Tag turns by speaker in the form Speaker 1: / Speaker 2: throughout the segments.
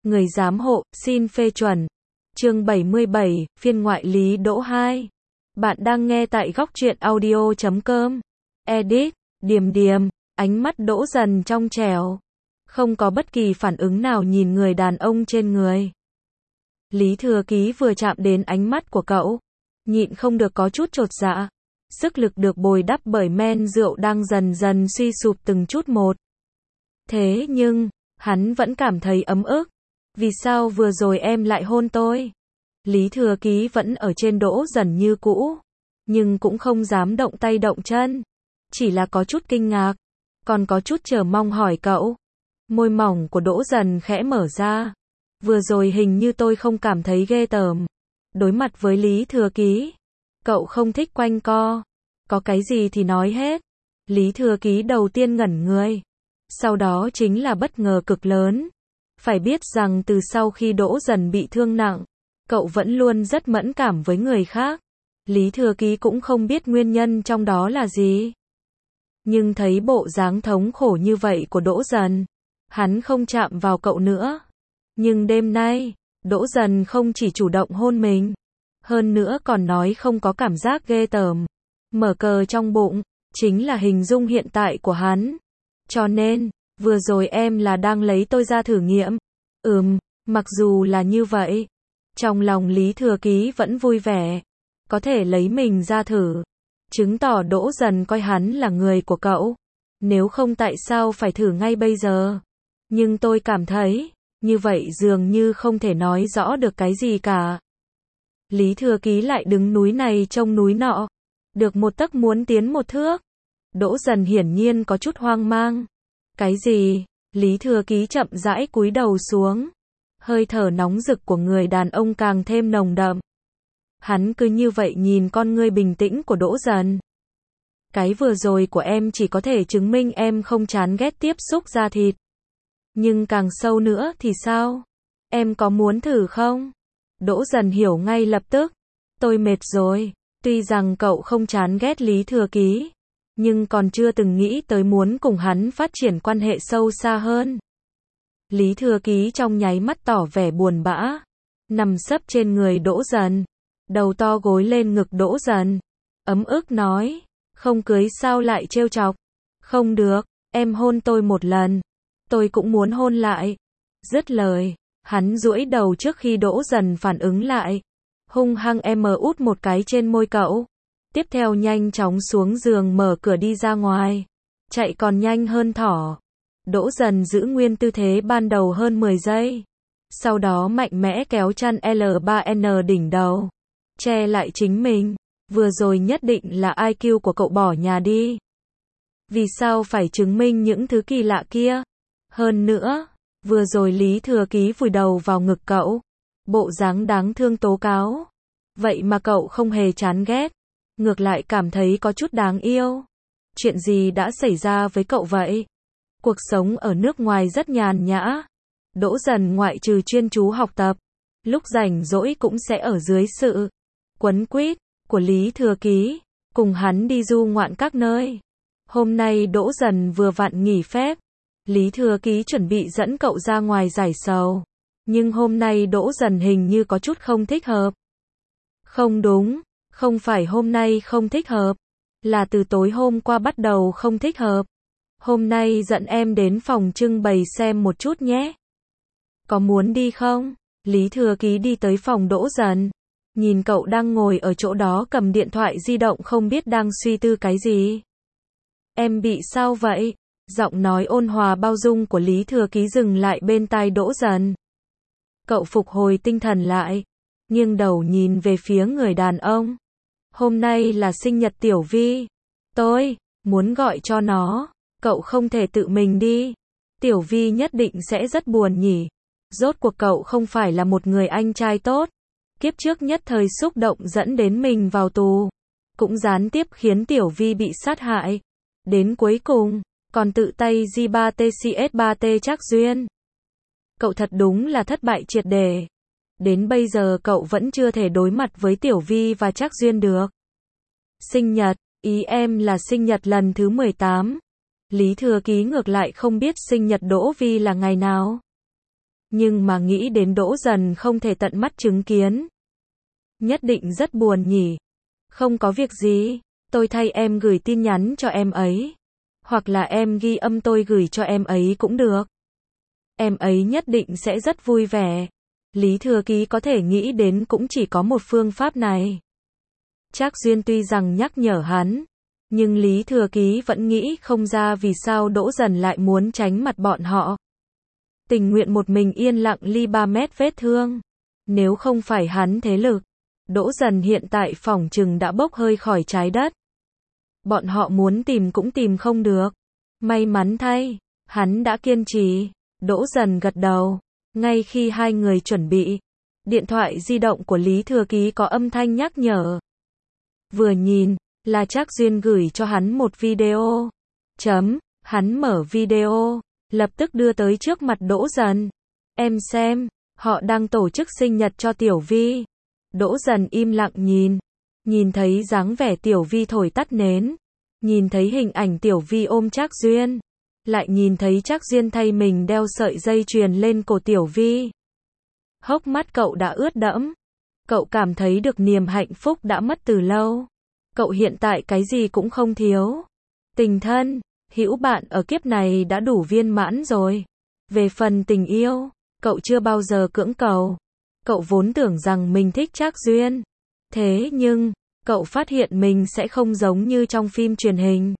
Speaker 1: Người giám hộ, xin phê chuẩn. Chương 77, phiên ngoại Lý Đỗ 2. Bạn đang nghe tại góc truyện audio.com. Edit, Điềm Điềm, ánh mắt Đỗ Dần trong trẻo. Không có bất kỳ phản ứng nào nhìn người đàn ông trên người. Lý Thừa Ký vừa chạm đến ánh mắt của cậu, nhịn không được có chút chột dạ. Sức lực được bồi đắp bởi men rượu đang dần dần suy sụp từng chút một. Thế nhưng, hắn vẫn cảm thấy ấm ức. Vì sao vừa rồi em lại hôn tôi? Lý Thừa Ký vẫn ở trên Đỗ Dần như cũ, nhưng cũng không dám động tay động chân. Chỉ là có chút kinh ngạc, còn có chút chờ mong hỏi cậu. Môi mỏng của Đỗ Dần khẽ mở ra. Vừa rồi hình như tôi không cảm thấy ghê tởm. Đối mặt với Lý Thừa Ký, cậu không thích quanh co. Có cái gì thì nói hết. Lý Thừa Ký đầu tiên ngẩn người. Sau đó chính là bất ngờ cực lớn. Phải biết rằng từ sau khi Đỗ Dần bị thương nặng, cậu vẫn luôn rất mẫn cảm với người khác. Lý Thừa Ký cũng không biết nguyên nhân trong đó là gì. Nhưng thấy bộ dáng thống khổ như vậy của Đỗ Dần, hắn không chạm vào cậu nữa. Nhưng đêm nay, Đỗ Dần không chỉ chủ động hôn mình, hơn nữa còn nói không có cảm giác ghê tởm. Mở cờ trong bụng, chính là hình dung hiện tại của hắn. Cho nên, vừa rồi em là đang lấy tôi ra thử nghiệm. Mặc dù là như vậy, trong lòng Lý Thừa Ký vẫn vui vẻ. Có thể lấy mình ra thử, chứng tỏ Đỗ Dần coi hắn là người của cậu. Nếu không tại sao phải thử ngay bây giờ? Nhưng tôi cảm thấy, như vậy dường như không thể nói rõ được cái gì cả. Lý Thừa Ký lại đứng núi này trông núi nọ. Được một tấc muốn tiến một thước. Đỗ Dần hiển nhiên có chút hoang mang. Cái gì? Lý Thừa Ký chậm rãi cúi đầu xuống. Hơi thở nóng rực của người đàn ông càng thêm nồng đậm. Hắn cứ như vậy nhìn con ngươi bình tĩnh của Đỗ Dần. Cái vừa rồi của em chỉ có thể chứng minh em không chán ghét tiếp xúc da thịt. Nhưng càng sâu nữa thì sao? Em có muốn thử không? Đỗ Dần hiểu ngay lập tức. Tôi mệt rồi. Tuy rằng cậu không chán ghét Lý Thừa Ký, nhưng còn chưa từng nghĩ tới muốn cùng hắn phát triển quan hệ sâu xa hơn. Lý Thừa Ký trong nháy mắt tỏ vẻ buồn bã, nằm sấp trên người Đỗ Dần, đầu to gối lên ngực Đỗ Dần, ấm ức nói, không cưới sao lại trêu chọc? Không được, em hôn tôi một lần, tôi cũng muốn hôn lại. Dứt lời, hắn duỗi đầu trước khi Đỗ Dần phản ứng lại, hung hăng út một cái trên môi cậu. Tiếp theo nhanh chóng xuống giường mở cửa đi ra ngoài. Chạy còn nhanh hơn thỏ. Đỗ Dần giữ nguyên tư thế ban đầu hơn 10 giây. Sau đó mạnh mẽ kéo chăn L3N đỉnh đầu. Che lại chính mình. Vừa rồi nhất định là IQ của cậu bỏ nhà đi. Vì sao phải chứng minh những thứ kỳ lạ kia? Hơn nữa, vừa rồi Lý Thừa Ký vùi đầu vào ngực cậu. Bộ dáng đáng thương tố cáo. Vậy mà cậu không hề chán ghét. Ngược lại cảm thấy có chút đáng yêu. Chuyện gì đã xảy ra với cậu vậy? Cuộc sống ở nước ngoài rất nhàn nhã. Đỗ Dần ngoại trừ chuyên chú học tập, lúc rảnh rỗi cũng sẽ ở dưới sự quấn quýt của Lý Thừa Ký, cùng hắn đi du ngoạn các nơi. Hôm nay Đỗ Dần vừa vặn nghỉ phép. Lý Thừa Ký chuẩn bị dẫn cậu ra ngoài giải sầu. Nhưng hôm nay Đỗ Dần hình như có chút không thích hợp. Không đúng, không phải hôm nay không thích hợp, là từ tối hôm qua bắt đầu không thích hợp. Hôm nay dẫn em đến phòng trưng bày xem một chút nhé. Có muốn đi không? Lý Thừa Ký đi tới phòng Đỗ Dần. Nhìn cậu đang ngồi ở chỗ đó cầm điện thoại di động không biết đang suy tư cái gì. Em bị sao vậy? Giọng nói ôn hòa bao dung của Lý Thừa Ký dừng lại bên tai Đỗ Dần. Cậu phục hồi tinh thần lại, nghiêng đầu nhìn về phía người đàn ông. Hôm nay là sinh nhật Tiểu Vi. Tôi muốn gọi cho nó. Cậu không thể tự mình đi. Tiểu Vi nhất định sẽ rất buồn nhỉ. Rốt cuộc cậu không phải là một người anh trai tốt. Kiếp trước nhất thời xúc động dẫn đến mình vào tù. Cũng gián tiếp khiến Tiểu Vi bị sát hại. Đến cuối cùng, còn tự tay G3TCS3T Trác Duyên. Cậu thật đúng là thất bại triệt để. Đến bây giờ cậu vẫn chưa thể đối mặt với Tiểu Vi và Trác Duyên được. Sinh nhật, ý em là sinh nhật lần thứ 18. Lý Thừa Ký ngược lại không biết sinh nhật Đỗ Vi là ngày nào. Nhưng mà nghĩ đến Đỗ Dần không thể tận mắt chứng kiến. Nhất định rất buồn nhỉ. Không có việc gì, tôi thay em gửi tin nhắn cho em ấy. Hoặc là em ghi âm tôi gửi cho em ấy cũng được. Em ấy nhất định sẽ rất vui vẻ. Lý Thừa Ký có thể nghĩ đến cũng chỉ có một phương pháp này. Trác Duyên tuy rằng nhắc nhở hắn, nhưng Lý Thừa Ký vẫn nghĩ không ra vì sao Đỗ Dần lại muốn tránh mặt bọn họ. Tình nguyện một mình yên lặng ly 3 mét vết thương. Nếu không phải hắn thế lực, Đỗ Dần hiện tại phỏng chừng đã bốc hơi khỏi trái đất. Bọn họ muốn tìm cũng tìm không được. May mắn thay, hắn đã kiên trì. Đỗ Dần gật đầu. Ngay khi hai người chuẩn bị, điện thoại di động của Lý Thừa Ký có âm thanh nhắc nhở. Vừa nhìn, là Trác Duyên gửi cho hắn một video. Hắn mở video, lập tức đưa tới trước mặt Đỗ Dần. Em xem, họ đang tổ chức sinh nhật cho Tiểu Vi. Đỗ Dần im lặng nhìn thấy dáng vẻ Tiểu Vi thổi tắt nến, nhìn thấy hình ảnh Tiểu Vi ôm Trác Duyên, lại nhìn thấy Trác Duyên thay mình đeo sợi dây chuyền lên cổ Tiểu Vi. Hốc mắt cậu đã ướt đẫm. Cậu cảm thấy được niềm hạnh phúc đã mất từ lâu. Cậu hiện tại cái gì cũng không thiếu. Tình thân, hữu bạn ở kiếp này đã đủ viên mãn rồi. Về phần tình yêu, cậu chưa bao giờ cưỡng cầu. Cậu vốn tưởng rằng mình thích Trác Duyên. Thế nhưng, cậu phát hiện mình sẽ không giống như trong phim truyền hình.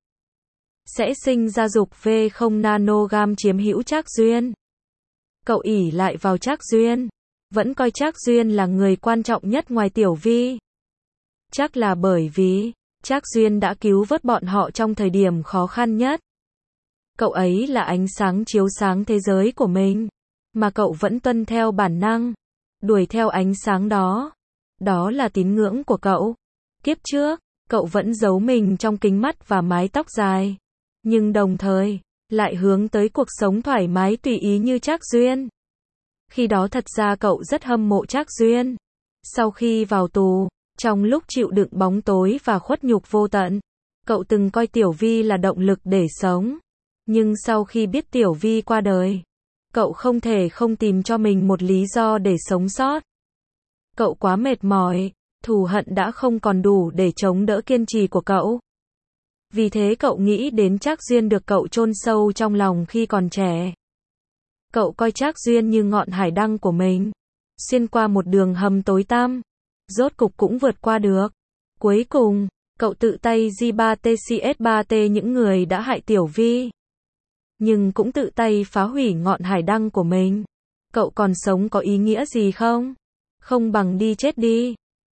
Speaker 1: Sẽ sinh ra dục V0 nanogam chiếm hữu Trác Duyên. Cậu ỷ lại vào Trác Duyên. Vẫn coi Trác Duyên là người quan trọng nhất ngoài Tiểu Vi. Chắc là bởi vì Trác Duyên đã cứu vớt bọn họ trong thời điểm khó khăn nhất. Cậu ấy là ánh sáng chiếu sáng thế giới của mình, mà cậu vẫn tuân theo bản năng, đuổi theo ánh sáng đó. Đó là tín ngưỡng của cậu. Kiếp trước, cậu vẫn giấu mình trong kính mắt và mái tóc dài, nhưng đồng thời lại hướng tới cuộc sống thoải mái tùy ý như Trác Duyên. Khi đó thật ra cậu rất hâm mộ Trác Duyên. Sau khi vào tù, trong lúc chịu đựng bóng tối và khuất nhục vô tận, cậu từng coi Tiểu Vi là động lực để sống. Nhưng sau khi biết Tiểu Vi qua đời, cậu không thể không tìm cho mình một lý do để sống sót. Cậu quá mệt mỏi, thù hận đã không còn đủ để chống đỡ kiên trì của cậu. Vì thế cậu nghĩ đến Trác Duyên được cậu chôn sâu trong lòng khi còn trẻ. Cậu coi Trác Duyên như ngọn hải đăng của mình, xuyên qua một đường hầm tối tăm, rốt cục cũng vượt qua được. Cuối cùng, cậu tự tay J3TCS3T những người đã hại Tiểu Vi. Nhưng cũng tự tay phá hủy ngọn hải đăng của mình. Cậu còn sống có ý nghĩa gì không? Không bằng đi chết đi.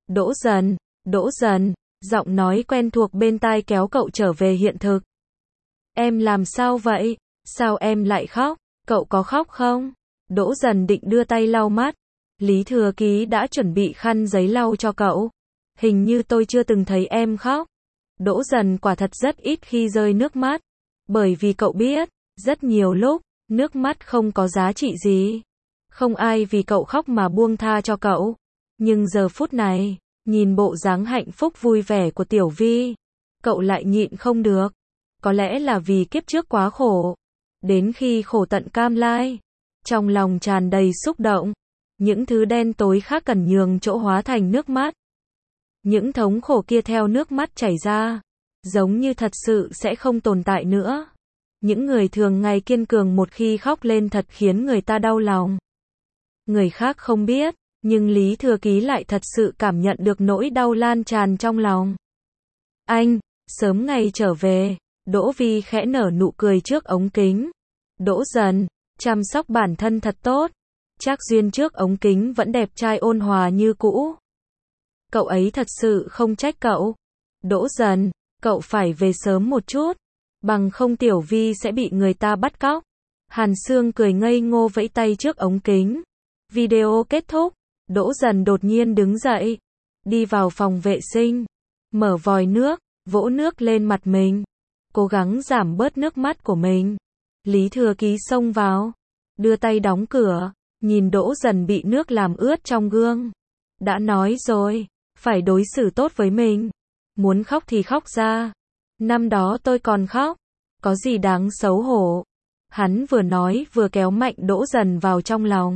Speaker 1: Đỗ Dần, giọng nói quen thuộc bên tai kéo cậu trở về hiện thực. Em làm sao vậy? Sao em lại khóc? Cậu có khóc không? Đỗ Dần định đưa tay lau mắt. Lý Thừa Ký đã chuẩn bị khăn giấy lau cho cậu. Hình như tôi chưa từng thấy em khóc. Đỗ Dần quả thật rất ít khi rơi nước mắt. Bởi vì cậu biết, rất nhiều lúc, nước mắt không có giá trị gì. Không ai vì cậu khóc mà buông tha cho cậu. Nhưng giờ phút này, nhìn bộ dáng hạnh phúc vui vẻ của Tiểu Vi, cậu lại nhịn không được. Có lẽ là vì kiếp trước quá khổ. Đến khi khổ tận cam lai, trong lòng tràn đầy xúc động. Những thứ đen tối khác cần nhường chỗ hóa thành nước mắt. Những thống khổ kia theo nước mắt chảy ra, giống như thật sự sẽ không tồn tại nữa. Những người thường ngày kiên cường một khi khóc lên thật khiến người ta đau lòng. Người khác không biết, nhưng Lý Thừa Ký lại thật sự cảm nhận được nỗi đau lan tràn trong lòng. Anh, sớm ngày trở về. Đỗ Vi khẽ nở nụ cười trước ống kính. Đỗ Dần, chăm sóc bản thân thật tốt. Trác Duyên trước ống kính vẫn đẹp trai ôn hòa như cũ. Cậu ấy thật sự không trách cậu. Đỗ Dần, cậu phải về sớm một chút, bằng không Tiểu Vi sẽ bị người ta bắt cóc. Hàn Sương cười ngây ngô vẫy tay trước ống kính. Video kết thúc, Đỗ Dần đột nhiên đứng dậy, đi vào phòng vệ sinh, mở vòi nước, vỗ nước lên mặt mình, cố gắng giảm bớt nước mắt của mình. Lý Thừa Ký xông vào, đưa tay đóng cửa, nhìn Đỗ Dần bị nước làm ướt trong gương. Đã nói rồi, phải đối xử tốt với mình. Muốn khóc thì khóc ra. Năm đó tôi còn khóc, có gì đáng xấu hổ. Hắn vừa nói vừa kéo mạnh Đỗ Dần vào trong lòng.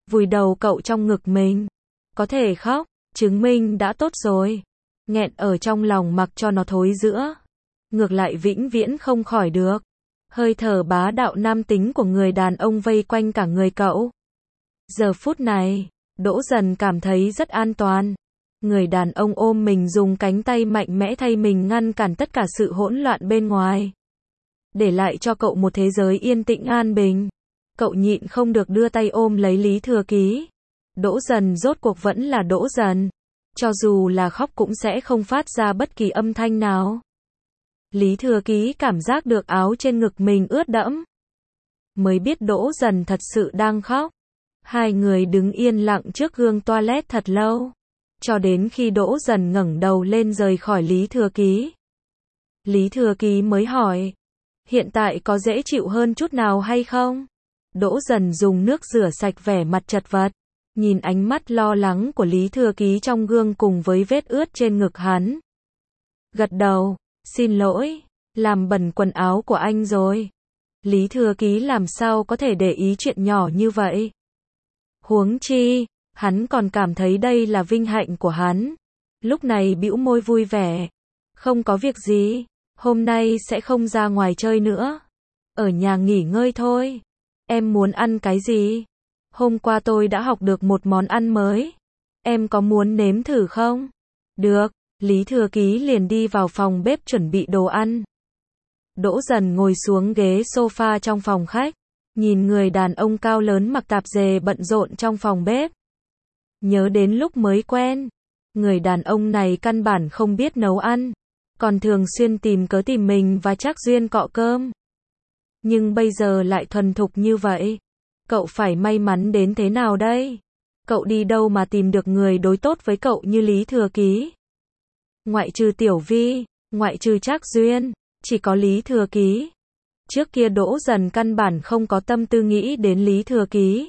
Speaker 1: vùi đầu cậu trong ngực mình. Có thể khóc, chứng minh đã tốt rồi. Nghẹn ở trong lòng mặc cho nó thối rữa. Ngược lại vĩnh viễn không khỏi được. Hơi thở bá đạo nam tính của người đàn ông vây quanh cả người cậu. Giờ phút này, Đỗ Dần cảm thấy rất an toàn. Người đàn ông ôm mình dùng cánh tay mạnh mẽ thay mình ngăn cản tất cả sự hỗn loạn bên ngoài. Để lại cho cậu một thế giới yên tĩnh an bình. Cậu nhịn không được đưa tay ôm lấy Lý Thừa Ký. Đỗ Dần rốt cuộc vẫn là Đỗ Dần. Cho dù là khóc cũng sẽ không phát ra bất kỳ âm thanh nào. Lý Thừa Ký cảm giác được áo trên ngực mình ướt đẫm. Mới biết Đỗ Dần thật sự đang khóc. Hai người đứng yên lặng trước gương toilet thật lâu. Cho đến khi Đỗ Dần ngẩng đầu lên rời khỏi Lý Thừa Ký. Lý Thừa Ký mới hỏi. Hiện tại có dễ chịu hơn chút nào hay không? Đỗ Dần dùng nước rửa sạch vẻ mặt chật vật. Nhìn ánh mắt lo lắng của Lý Thừa Ký trong gương cùng với vết ướt trên ngực hắn. Gật đầu. Xin lỗi. Làm bẩn quần áo của anh rồi. Lý Thừa Ký làm sao có thể để ý chuyện nhỏ như vậy? Huống chi, hắn còn cảm thấy đây là vinh hạnh của hắn. Lúc này bĩu môi vui vẻ. Không có việc gì. Hôm nay sẽ không ra ngoài chơi nữa. Ở nhà nghỉ ngơi thôi. Em muốn ăn cái gì? Hôm qua tôi đã học được một món ăn mới. Em có muốn nếm thử không? Được. Lý Thừa Ký liền đi vào phòng bếp chuẩn bị đồ ăn. Đỗ Dần ngồi xuống ghế sofa trong phòng khách. Nhìn người đàn ông cao lớn mặc tạp dề bận rộn trong phòng bếp. Nhớ đến lúc mới quen. Người đàn ông này căn bản không biết nấu ăn. Còn thường xuyên tìm cớ tìm mình và Trác Duyên cọ cơm. Nhưng bây giờ lại thuần thục như vậy. Cậu phải may mắn đến thế nào đây? Cậu đi đâu mà tìm được người đối tốt với cậu như Lý Thừa Ký? Ngoại trừ Tiểu Vi, ngoại trừ Trác Duyên, chỉ có Lý Thừa Ký. Trước kia Đỗ Dần căn bản không có tâm tư nghĩ đến Lý Thừa Ký.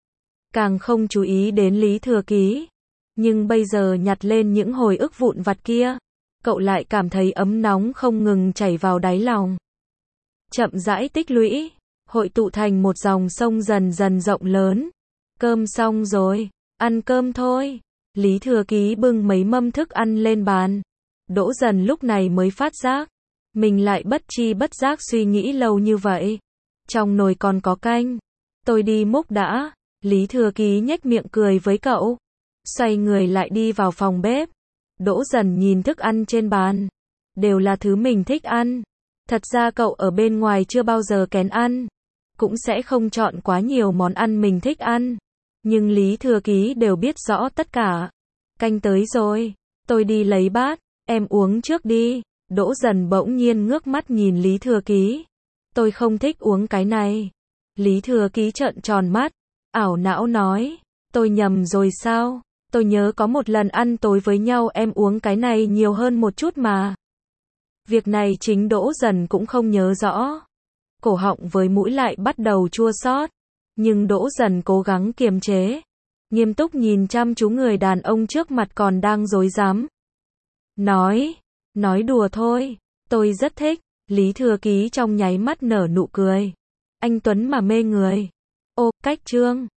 Speaker 1: Càng không chú ý đến Lý Thừa Ký. Nhưng bây giờ nhặt lên những hồi ức vụn vặt kia. Cậu lại cảm thấy ấm nóng không ngừng chảy vào đáy lòng. Chậm rãi tích lũy, hội tụ thành một dòng sông dần dần rộng lớn. Cơm xong rồi, ăn cơm thôi. Lý Thừa Ký bưng mấy mâm thức ăn lên bàn. Đỗ Dần lúc này mới phát giác. Mình lại bất tri bất giác suy nghĩ lâu như vậy. Trong nồi còn có canh. Tôi đi múc đã. Lý Thừa Ký nhếch miệng cười với cậu. Xoay người lại đi vào phòng bếp. Đỗ Dần nhìn thức ăn trên bàn. Đều là thứ mình thích ăn. Thật ra cậu ở bên ngoài chưa bao giờ kén ăn. Cũng sẽ không chọn quá nhiều món ăn mình thích ăn. Nhưng Lý Thừa Ký đều biết rõ tất cả. Canh tới rồi. Tôi đi lấy bát. Em uống trước đi. Đỗ Dần bỗng nhiên ngước mắt nhìn Lý Thừa Ký. Tôi không thích uống cái này. Lý Thừa Ký trợn tròn mắt. Ảo não nói. Tôi nhầm rồi sao? Tôi nhớ có một lần ăn tối với nhau em uống cái này nhiều hơn một chút mà. Việc này chính Đỗ Dần cũng không nhớ rõ. Cổ họng với mũi lại bắt đầu chua xót. Nhưng Đỗ Dần cố gắng kiềm chế. Nghiêm túc nhìn chăm chú người đàn ông trước mặt còn đang rối rắm. Nói đùa thôi. Tôi rất thích. Lý Thừa Ký trong nháy mắt nở nụ cười. Anh Tuấn mà mê người. Ô, cách chương.